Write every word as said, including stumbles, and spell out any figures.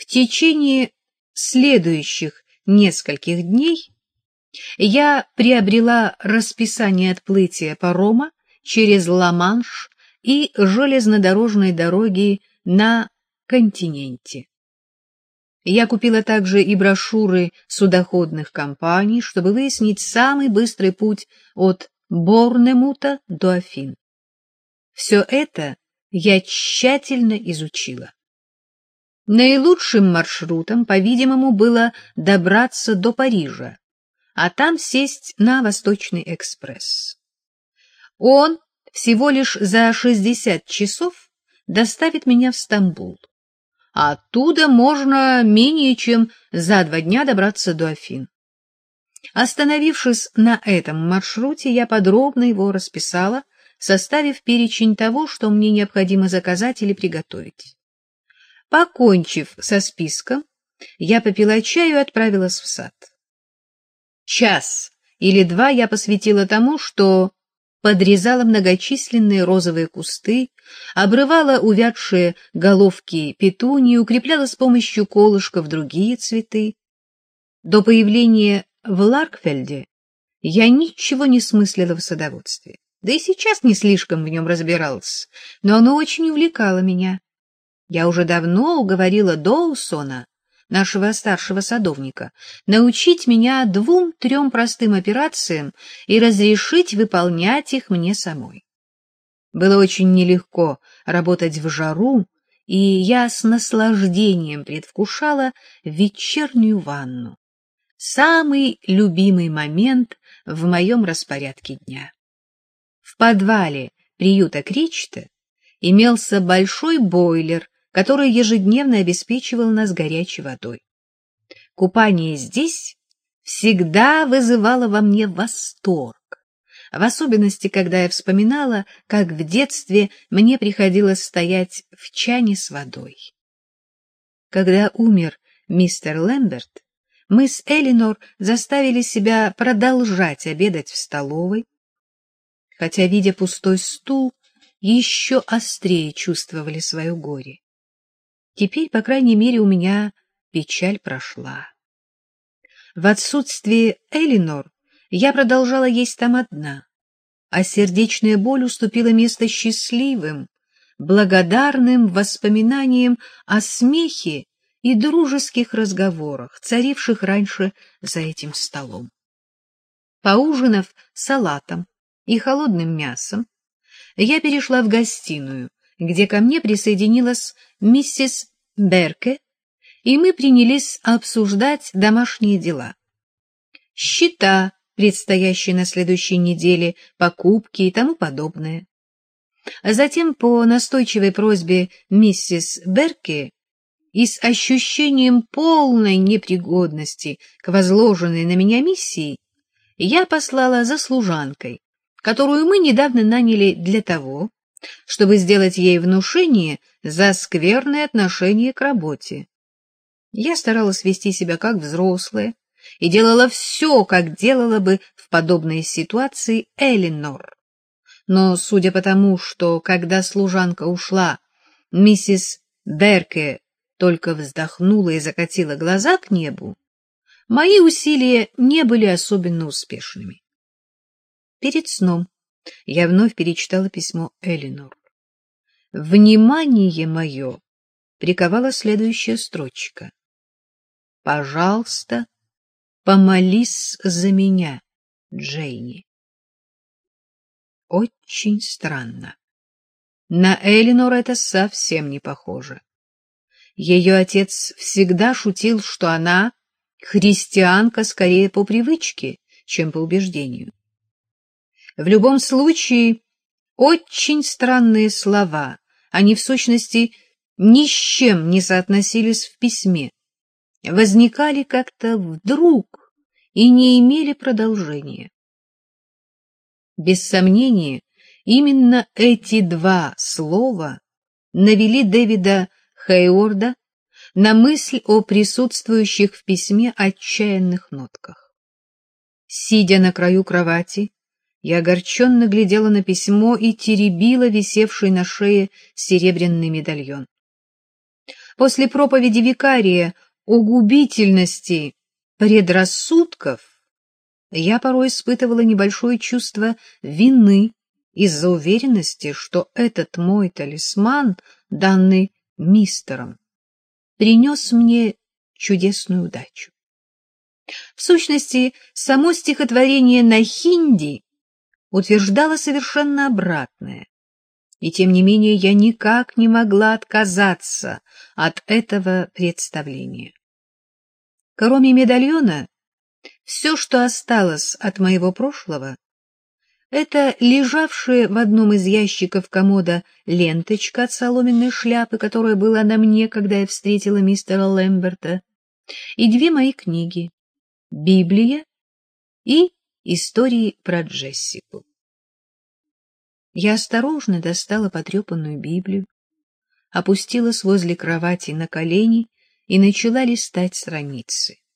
В течение следующих нескольких дней я приобрела расписание отплытия парома через Ла-Манш и железнодорожной дороги на континенте. Я купила также и брошюры судоходных компаний, чтобы выяснить самый быстрый путь от Борнемута до Афин. Все это я тщательно изучила. Наилучшим маршрутом, по-видимому, было добраться до Парижа, а там сесть на Восточный экспресс. Он всего лишь за шестьдесят часов доставит меня в Стамбул, а оттуда можно менее чем за два дня добраться до Афин. Остановившись на этом маршруте, я подробно его расписала, составив перечень того, что мне необходимо заказать или приготовить. Покончив со списком, я попила чаю и отправилась в сад. Час или два я посвятила тому, что подрезала многочисленные розовые кусты, обрывала увядшие головки петунии, укрепляла с помощью колышков другие цветы. До появления в Ларкфельде я ничего не смыслила в садоводстве, да и сейчас не слишком в нем разбиралась, но оно очень увлекало меня. Я уже давно уговорила Доусона, нашего старшего садовника, научить меня двум-трем простым операциям и разрешить выполнять их мне самой. Было очень нелегко работать в жару, и я с наслаждением предвкушала вечернюю ванну, самый любимый момент в моем распорядке дня. В подвале приюта Кричта имелся большой бойлер, который ежедневно обеспечивал нас горячей водой. Купание здесь всегда вызывало во мне восторг, в особенности, когда я вспоминала, как в детстве мне приходилось стоять в чане с водой. Когда умер мистер Лэмберт, мы с Элинор заставили себя продолжать обедать в столовой, хотя, видя пустой стул, еще острее чувствовали свое горе. Теперь, по крайней мере, у меня печаль прошла. В отсутствие Элинор я продолжала есть там одна, а сердечная боль уступила место счастливым, благодарным воспоминаниям о смехе и дружеских разговорах, царивших раньше за этим столом. Поужинав салатом и холодным мясом, я перешла в гостиную, где ко мне присоединилась миссис Берке, и мы принялись обсуждать домашние дела. Счета, предстоящие на следующей неделе, покупки и тому подобное. Затем, по настойчивой просьбе миссис Берке и с ощущением полной непригодности к возложенной на меня миссии, я послала за служанкой, которую мы недавно наняли для того, чтобы сделать ей внушение за скверное отношение к работе. Я старалась вести себя как взрослая и делала все, как делала бы в подобной ситуации Элинор. Но, судя по тому, что, когда служанка ушла, миссис Берке только вздохнула и закатила глаза к небу, мои усилия не были особенно успешными. Перед сном я вновь перечитала письмо Элинор. Внимание мое приковала следующая строчка. «Пожалуйста, помолись за меня, Джейни». Очень странно. На Элинор это совсем не похоже. Ее отец всегда шутил, что она христианка скорее по привычке, чем по убеждению. В любом случае, очень странные слова, они в сущности ни с чем не соотносились в письме, возникали как-то вдруг и не имели продолжения. Без сомнения, именно эти два слова навели Дэвида Хейворда на мысль о присутствующих в письме отчаянных нотках. Сидя на краю кровати, я огорченно глядела на письмо и теребила висевший на шее серебряный медальон. После проповеди викария о губительности предрассудков я порой испытывала небольшое чувство вины из-за уверенности, что этот мой талисман, данный мистером, принес мне чудесную удачу. В сущности, само стихотворение на хинди утверждало совершенно обратное, и тем не менее я никак не могла отказаться от этого представления. Кроме медальона, все, что осталось от моего прошлого, это лежавшая в одном из ящиков комода ленточка от соломенной шляпы, которая была на мне, когда я встретила мистера Лэмберта, и две мои книги — «Библия» и «Истории про Джессику». Я осторожно достала потрепанную Библию, опустилась возле кровати на колени и начала листать страницы.